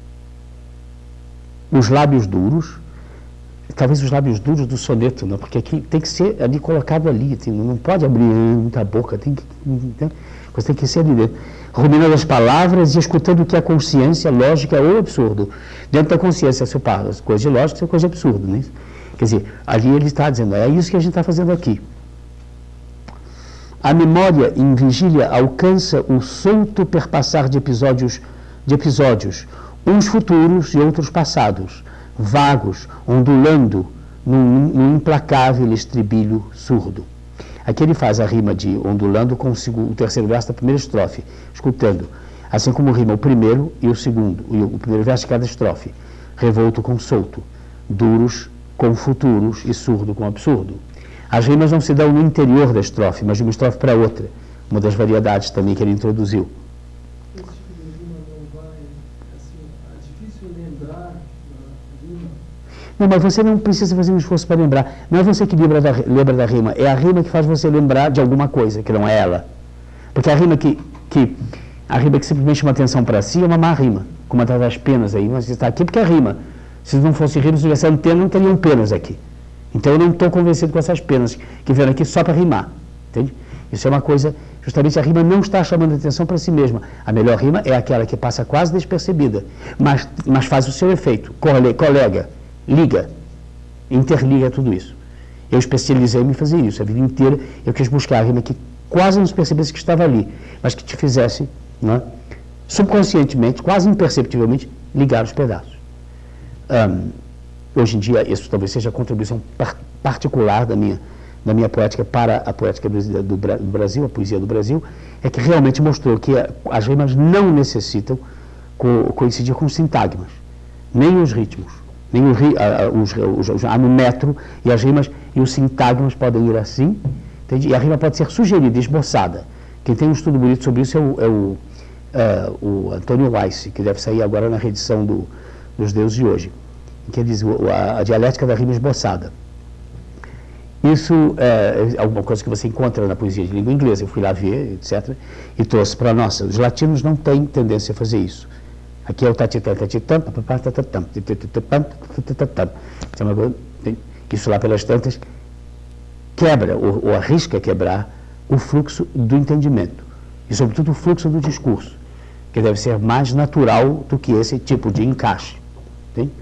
os lábios duros, talvez os lábios duros do soneto, né? Porque aqui tem que ser ali colocado ali, tem, não pode abrir muita boca, tem que, tem, você tem que ser ali dentro, ruminando as palavras e escutando o que é consciência, lógica ou absurdo. Dentro da consciência, se fala coisa de lógica, isso é coisa de absurdo, né? Quer dizer, ali ele está dizendo, é isso que a gente está fazendo aqui. A memória em vigília alcança o solto perpassar de episódios, de episódios, uns futuros e outros passados, vagos, ondulando num, num implacável estribilho surdo. Aqui ele faz a rima de ondulando com o, segundo, o terceiro verso da primeira estrofe, escutando, assim como rima o primeiro e o segundo, o primeiro verso de cada estrofe, revolto com solto, duros com futuros e surdo com absurdo. As rimas não se dão no interior da estrofe, mas de uma estrofe para outra, uma das variedades também que ele introduziu. Esse tipo de rima não vai, assim, é difícil lembrar a rima. Não, mas você não precisa fazer um esforço para lembrar. Não é você que lembra da, lembra da rima, é a rima que faz você lembrar de alguma coisa, que não é ela. Porque a rima que, que, a rima que simplesmente chama atenção para si é uma má rima, como uma das penas aí, mas está aqui porque é rima. Se não fosse rima, se tivesse antena, não teriam penas aqui. Então eu não estou convencido com essas penas que vieram aqui só para rimar, entende? Isso é uma coisa, justamente a rima não está chamando atenção para si mesma. A melhor rima é aquela que passa quase despercebida, mas, mas faz o seu efeito, colega, liga, interliga tudo isso. Eu especializei-me em fazer isso, a vida inteira eu quis buscar a rima que quase não se percebesse que estava ali, mas que te fizesse, não é? Subconscientemente, quase imperceptivelmente, ligar os pedaços. Um, Hoje em dia, isso talvez seja a contribuição par particular da minha, da minha poética para a poética do, do, do Brasil, a poesia do Brasil, é que realmente mostrou que a, as rimas não necessitam co coincidir com os sintagmas, nem os ritmos, nem o, a, a, os, os, os, há no metro, e as rimas e os sintagmas podem ir assim, entende? E a rima pode ser sugerida, esboçada. Quem tem um estudo bonito sobre isso é o, é o, uh, o Antônio Weiss, que deve sair agora na reedição do, dos Deuses de Hoje, que ele diz a, a dialética da rima esboçada. Isso é, é alguma coisa que você encontra na poesia de língua inglesa. Eu fui lá ver, etcétera, e trouxe para a nossa. Os latinos não têm tendência a fazer isso. Aqui é o tatitam, tatitam, papapatatam, isso lá pelas tantas quebra, ou, ou arrisca quebrar, o fluxo do entendimento. E, sobretudo, o fluxo do discurso, que deve ser mais natural do que esse tipo de encaixe. Entende?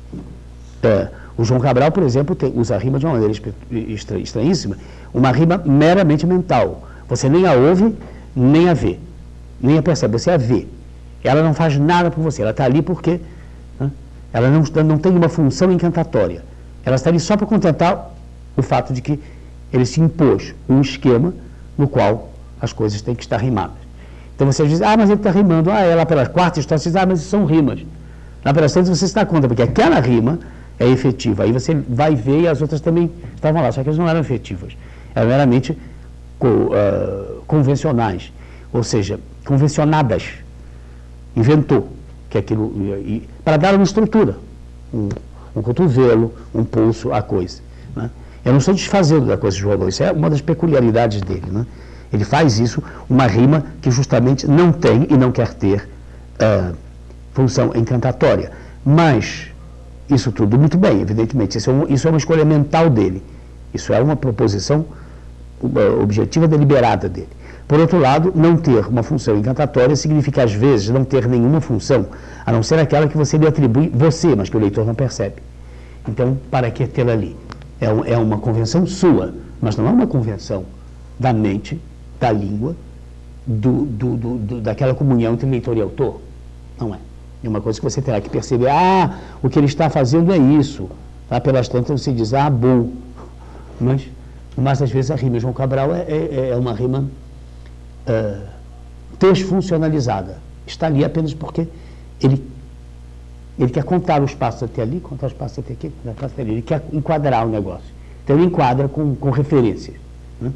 É, o João Cabral, por exemplo, tem, usa a rima de uma maneira estra, estranhíssima, uma rima meramente mental. Você nem a ouve, nem a vê, nem a percebe, você a vê. Ela não faz nada por você, ela está ali porque né, ela não, não tem uma função encantatória. Ela está ali só para contentar o fato de que ele se impôs um esquema no qual as coisas têm que estar rimadas. Então você diz, ah, mas ele está rimando, ah, é lá pela quarta história, você diz, ah, mas isso são rimas. Lá pelas tantas você se dá conta, porque aquela rima é efetiva. Aí você vai ver e as outras também estavam lá, só que elas não eram efetivas. Eram meramente co, uh, convencionais, ou seja, convencionadas. Inventou que aquilo, e, para dar uma estrutura, um, um cotovelo, um pulso à coisa. Né? Eu não estou desfazendo da coisa de João, isso é uma das peculiaridades dele. Né? Ele faz isso, uma rima que justamente não tem e não quer ter uh, função encantatória. Mas isso tudo muito bem, evidentemente, isso é, um, isso é uma escolha mental dele, isso é uma proposição uh, objetiva deliberada dele. Por outro lado, não ter uma função encantatória significa, às vezes, não ter nenhuma função, a não ser aquela que você lhe atribui você, mas que o leitor não percebe. Então, para que tê-la ali? É, um, é uma convenção sua, mas não é uma convenção da mente, da língua, do, do, do, do, daquela comunhão entre leitor e autor. Não é. É uma coisa que você terá que perceber, ah, o que ele está fazendo é isso. Lá pelas tantas você diz, ah, bom. Mas, mas às vezes a rima João Cabral é, é, é uma rima uh, desfuncionalizada. Está ali apenas porque ele, ele quer contar os passos até ali, contar os passos até aqui, contar os passos até ali. Ele quer enquadrar o negócio. Então ele enquadra com, com referências. Né?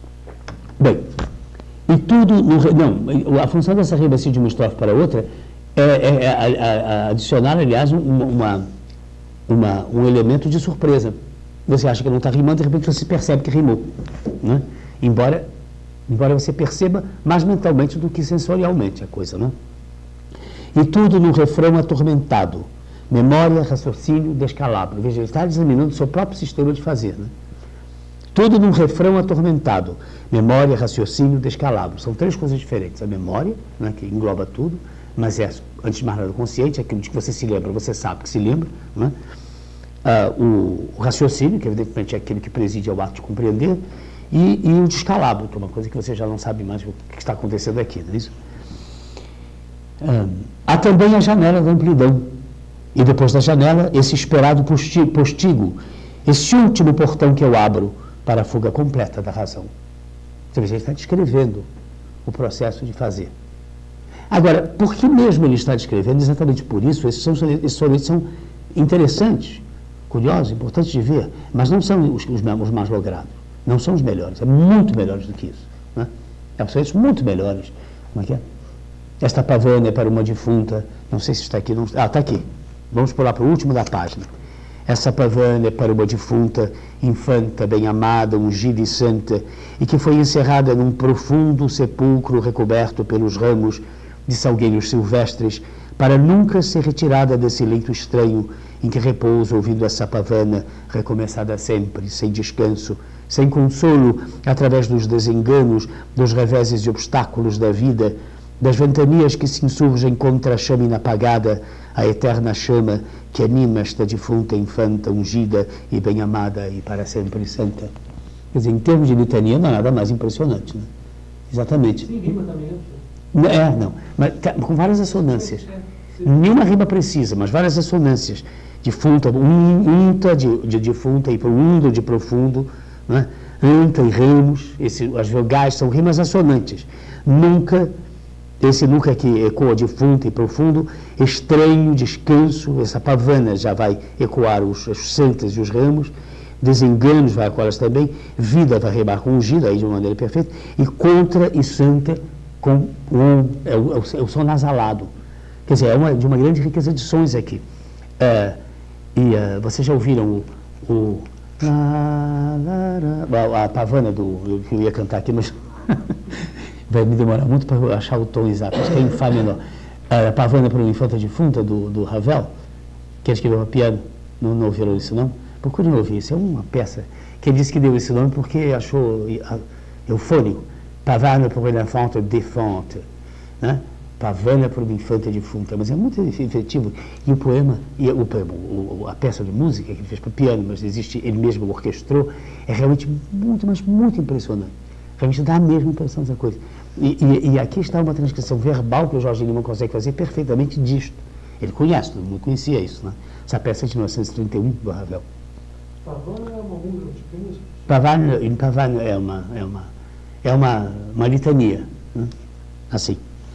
Bem, e tudo, no, não, a função dessa rima assim, de uma estrofe para outra é, é, é, adicionar, aliás, uma, uma, um elemento de surpresa. Você acha que não está rimando, de repente você percebe que rimou, né? Embora, embora você perceba mais mentalmente do que sensorialmente a coisa, né? E tudo num refrão atormentado. Memória, raciocínio, descalabro. Veja, ele está examinando o seu próprio sistema de fazer, né? Tudo num refrão atormentado. Memória, raciocínio, descalabro. São três coisas diferentes. A memória, né, que engloba tudo, mas é, antes de mais nada, consciente, aquilo de que você se lembra, você sabe que se lembra, né? Ah, o, o raciocínio, que evidentemente é aquele que preside ao ato de compreender, e, e o descalabro, que é uma coisa que você já não sabe mais o que está acontecendo aqui, não é isso? Ah, há também a janela da amplidão, e depois da janela, esse esperado postigo, esse último portão que eu abro para a fuga completa da razão. Você veja, ele está descrevendo o processo de fazer. Agora, por que mesmo ele está descrevendo? Exatamente por isso, esses sonetos são, são interessantes, curiosos, importantes de ver, mas não são os, os, os mais logrados, não são os melhores, é muito melhores do que isso, né? É sonetos muito melhores. Como é que é? Esta pavana é para uma defunta, não sei se está aqui, não, ah, está aqui, vamos pular para o último da página. Essa pavana é para uma defunta, infanta, bem-amada, ungida e santa, e que foi encerrada num profundo sepulcro recoberto pelos ramos de salgueiros silvestres, para nunca ser retirada desse leito estranho em que repousa ouvindo essa pavana, recomeçada sempre, sem descanso, sem consolo, através dos desenganos, dos reveses e obstáculos da vida, das ventanias que se insurgem contra a chama inapagada, a eterna chama que anima esta defunta infanta, ungida e bem-amada e para sempre santa. Quer dizer, em termos de litania, não há nada mais impressionante, né? Exatamente. Sim, rima também, né? É, não, mas com várias assonâncias. Nenhuma rima precisa, mas várias assonâncias. Defunta, um, unta de, de defunta e profundo de profundo, né? Anta e ramos, esse, as vogais são rimas assonantes. Nunca... Esse nunca que ecoa defunto e profundo, estranho, descanso, essa pavana já vai ecoar os, as santas e os ramos, desenganos vai ecoá-las também, vida vai rimar com ungida, aí de uma maneira perfeita, e contra e santa com um, é o, é o, é o som nasalado. Quer dizer, é uma, de uma grande riqueza de sons aqui. É, e uh, vocês já ouviram o, o a, a pavana do, que eu ia cantar aqui, mas... vai me demorar muito para achar o tom exato, acho que é em Fá menor. A pavana para uma infanta defunta, do, do Ravel, que ele escreveu para piano, não, não ouviram isso não? Procurem ouvir, isso é uma peça que ele disse que deu esse nome porque achou eufônico. Pavana para uma infanta defunte, né? Pavana para uma infanta defunta, mas é muito efetivo. E o poema, e o poema o, a peça de música que ele fez para piano, mas existe, ele mesmo orquestrou, é realmente muito, mas muito impressionante. Realmente dá a mesma impressão dessa coisa. E, e, e aqui está uma transcrição verbal que o Jorge Lima consegue fazer perfeitamente disto. Ele conhece, todo mundo conhecia isso, né? Essa peça de mil novecentos e trinta e um do Ravel. Pavana é uma música de música? Pavana, Pavana é uma, é uma, é uma, uma litania, né? Assim.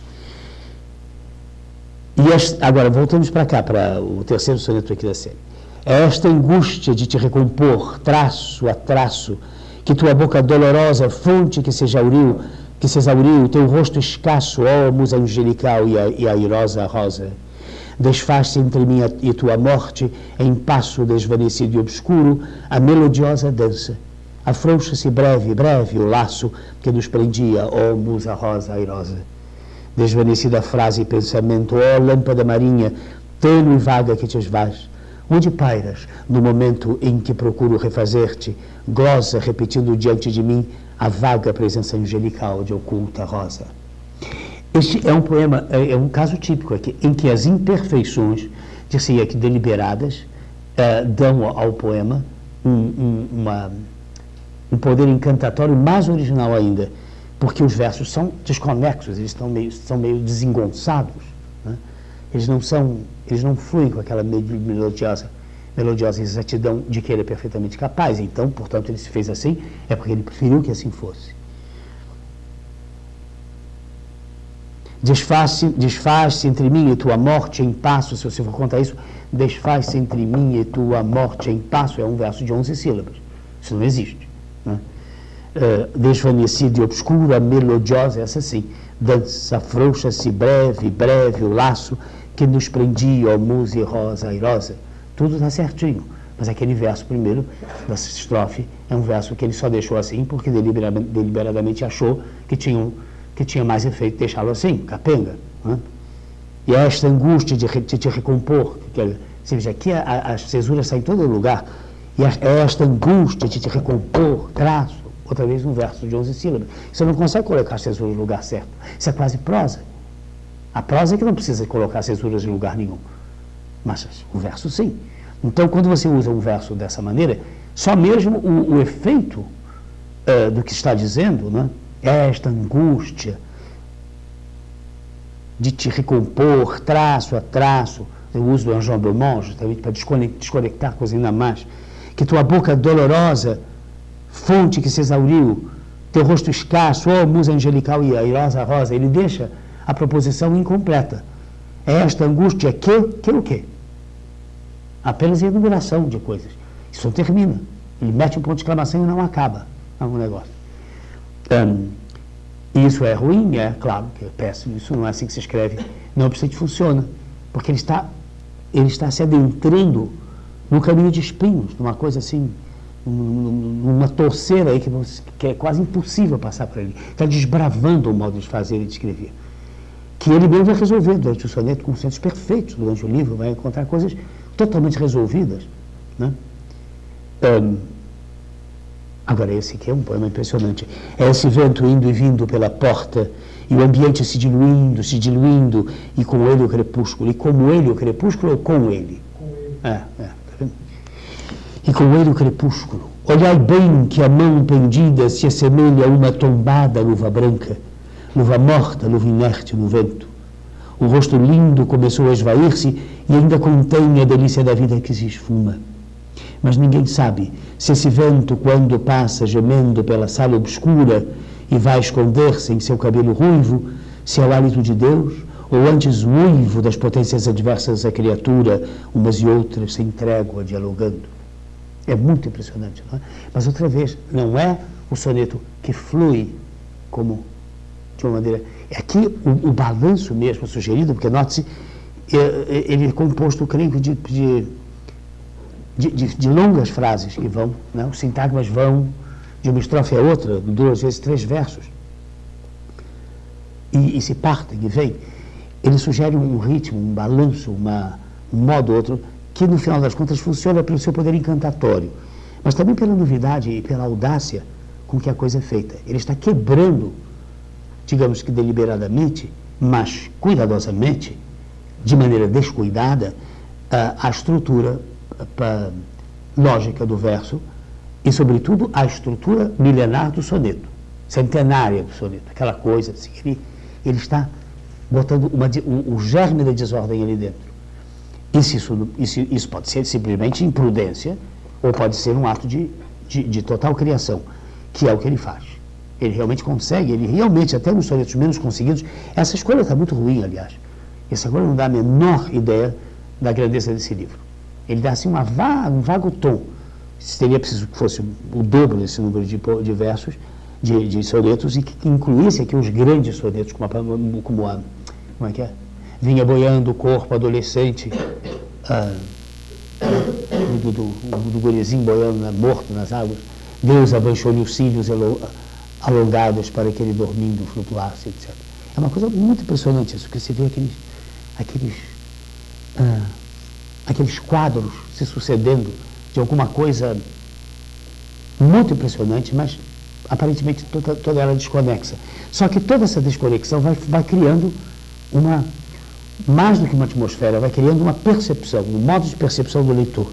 E este, agora, voltamos para cá, para o terceiro soneto aqui da série. É esta angústia de te recompor, traço a traço, que tua boca dolorosa, fonte que se exauriu, que se exauriu, teu rosto escasso, ó musa angelical e a, e a airosa rosa. Desfaz-se entre mim e tua morte, em passo desvanecido e obscuro, a melodiosa dança. Afrouxa-se breve, breve o laço que nos prendia, ó musa rosa airosa. Desvanecida frase e pensamento, ó lâmpada marinha, tênue e vaga que te esvaz. Onde pairas, no momento em que procuro refazer-te, glosa repetindo diante de mim a vaga presença angelical de oculta rosa. Este é um poema, é um caso típico aqui, em que as imperfeições, dir-se-ia que deliberadas, uh, dão ao poema um, um, uma, um poder encantatório mais original ainda, porque os versos são desconexos, eles estão meio, são meio desengonçados, né? Eles não são, eles não fluem com aquela melodiosa, melodiosa exatidão de que ele é perfeitamente capaz. Então, portanto, ele se fez assim, é porque ele preferiu que assim fosse. Desfaz-se desfaz entre mim e tua morte em passo, se você for contar isso, desfaz-se entre mim e tua morte em passo, é um verso de onze sílabas. Isso não existe, né? Uh, desvanecido e obscuro, a melodiosa, essa sim, dança, afrouxa-se breve, breve o laço que nos prendia, ó musa e rosa airosa. Tudo está certinho, mas aquele verso primeiro, dessa estrofe, é um verso que ele só deixou assim porque deliberadamente, deliberadamente achou que tinha, um, que tinha mais efeito deixá-lo assim, capenga. Né? E é esta angústia de, de te recompor, que, ou seja, aqui a, a, as cesuras saem em todo lugar, e é esta angústia de te recompor, traço, outra vez um verso de onze sílabas. Você não consegue colocar as cesuras no lugar certo. Isso é quase prosa. A prosa é que não precisa colocar cesuras em lugar nenhum. Mas o verso sim. Então, quando você usa um verso dessa maneira, só mesmo o, o efeito uh, do que está dizendo, né, é esta angústia de te recompor, traço a traço, o uso do enjambement, justamente para desconectar coisas ainda mais, que tua boca dolorosa, fonte que se exauriu, teu rosto escasso, ó musa angelical e airosa rosa, ele deixa a proposição incompleta. É esta angústia que, que o quê? Apenas a enumeração de coisas. Isso não termina. Ele mete um ponto de exclamação e não acaba algum negócio. Um, isso é ruim? É, claro que é péssimo. Isso não é assim que se escreve. Não obstante, funciona. Porque ele está, ele está se adentrando no caminho de espinhos, numa coisa assim, numa torceira aí que, que é quase impossível passar por ele. Está desbravando o modo de fazer e de escrever. Que ele mesmo vai resolver durante o soneto, com conceitos perfeitos. Durante o livro vai encontrar coisas totalmente resolvidas. Né? Um, agora, esse aqui é um poema impressionante. É esse vento indo e vindo pela porta, e o ambiente se diluindo, se diluindo, e com ele o crepúsculo. E como ele o crepúsculo ou com ele? Com ele. É, é, tá vendo? E com ele o crepúsculo. Olhai bem que a mão pendida se assemelha a uma tombada luva branca, luva morta, luva inerte no vento. O rosto lindo começou a esvair-se e ainda contém a delícia da vida que se esfuma. Mas ninguém sabe se esse vento, quando passa gemendo pela sala obscura e vai esconder-se em seu cabelo ruivo, se é o hálito de Deus, ou antes o uivo das potências adversas à criatura, umas e outras sem trégua dialogando. É muito impressionante, não é? Mas outra vez, não é o soneto que flui como de uma maneira... Aqui o, o balanço mesmo sugerido, porque note-se, ele é composto, creio, de, de, de, de longas frases que vão, né? Os sintagmas vão de uma estrofe a outra, duas vezes três versos, e, e se partem e vêm. Ele sugere um ritmo, um balanço, uma, um modo ou outro, que no final das contas funciona pelo seu poder encantatório, mas também pela novidade e pela audácia com que a coisa é feita. Ele está quebrando, digamos que deliberadamente, mas cuidadosamente, de maneira descuidada, a, a estrutura a, a lógica do verso e, sobretudo, a estrutura milenar do soneto, centenária do soneto, aquela coisa assim, ele, ele está botando uma, o, o germe da desordem ali dentro. Isso, isso, isso, isso pode ser simplesmente imprudência ou pode ser um ato de, de, de total criação, que é o que ele faz. Ele realmente consegue, ele realmente, até nos sonetos menos conseguidos, essa escolha está muito ruim, aliás. Essa escolha não dá a menor ideia da grandeza desse livro. Ele dá assim uma va um vago tom. Seria preciso que fosse o dobro desse número de, de versos, de, de sonetos, e que incluísse aqui os grandes sonetos, como a, como a como é que é? Vinha boiando o corpo adolescente, ah, do, do, do gurizinho boiando, né, morto nas águas. Deus abaixou-lhe os cílios alongados para que ele dormindo flutuasse, etcétera. É uma coisa muito impressionante isso, porque você vê aqueles, aqueles, ah, aqueles quadros se sucedendo de alguma coisa muito impressionante, mas aparentemente toda, toda ela desconexa. Só que toda essa desconexão vai, vai criando uma, mais do que uma atmosfera, vai criando uma percepção, um modo de percepção do leitor.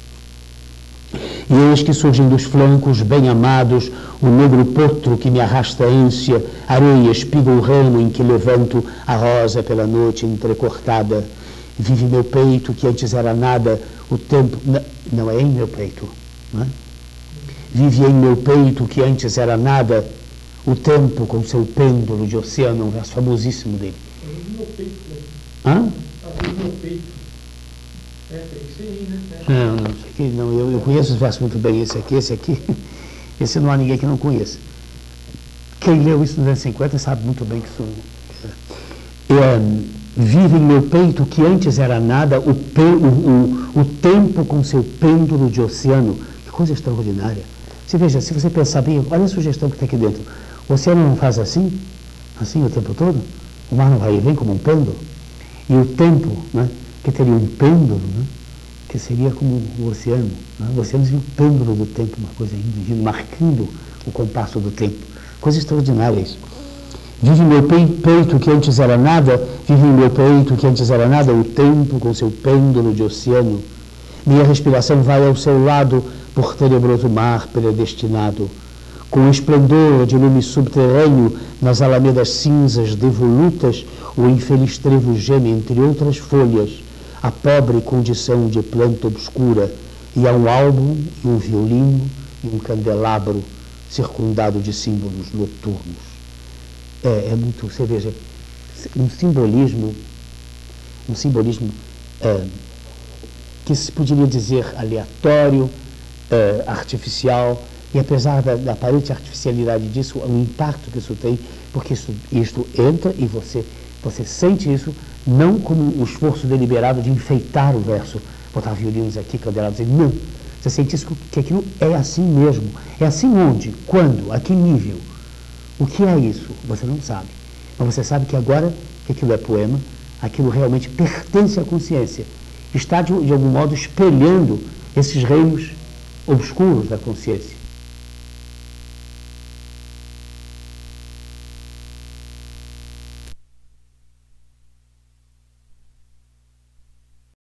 E eis que surgem dos flancos bem amados o negro potro que me arrasta a ânsia, areia, espiga o ramo em que levanto a rosa pela noite entrecortada. Vive meu peito que antes era nada, o tempo... Não, não é em meu peito, não é? Vive em meu peito que antes era nada, o tempo com seu pêndulo de oceano, um verso famosíssimo dele. Vive meu peito, né? Hã? Vive meu peito. É, tem que ser aí, né? Não, não, esse aqui, não eu, eu conheço os versos muito bem, esse aqui, esse aqui, esse não há ninguém que não conheça. Quem leu isso nos anos cinquenta sabe muito bem que isso É, vive em meu peito que antes era nada o, pe, o, o, o tempo com seu pêndulo de oceano. Que coisa extraordinária. Você veja, se você pensar bem, olha a sugestão que está aqui dentro. O oceano não faz assim, assim o tempo todo? O mar não vai e vem como um pêndulo? E o tempo, né, que teria um pêndulo, né, que seria como o oceano. Né? O oceano seria o pêndulo do tempo, uma coisa indo, indo, marcando o compasso do tempo. Coisa extraordinária isso. Vive em meu peito que antes era nada, vive em meu peito que antes era nada, o tempo com seu pêndulo de oceano. Minha respiração vai ao seu lado por tenebroso mar predestinado. Com o esplendor de lume subterrâneo, nas alamedas cinzas devolutas, o infeliz trevo geme entre outras folhas, a pobre condição de planta obscura, e há um álbum, e um violino, e um candelabro, circundado de símbolos noturnos. É, é muito, você veja, um simbolismo, um simbolismo é, que se poderia dizer aleatório, é, artificial, e apesar da, da aparente artificialidade disso, o impacto que isso tem, porque isso, isto entra e você, você sente isso não como um esforço deliberado de enfeitar o verso, botar violinos aqui, candelabros, não. Você sente isso, que aquilo é assim mesmo. É assim onde, quando, a que nível? O que é isso? Você não sabe. Mas você sabe que agora que aquilo é poema, aquilo realmente pertence à consciência. Está, de, de algum modo, espelhando esses reinos obscuros da consciência.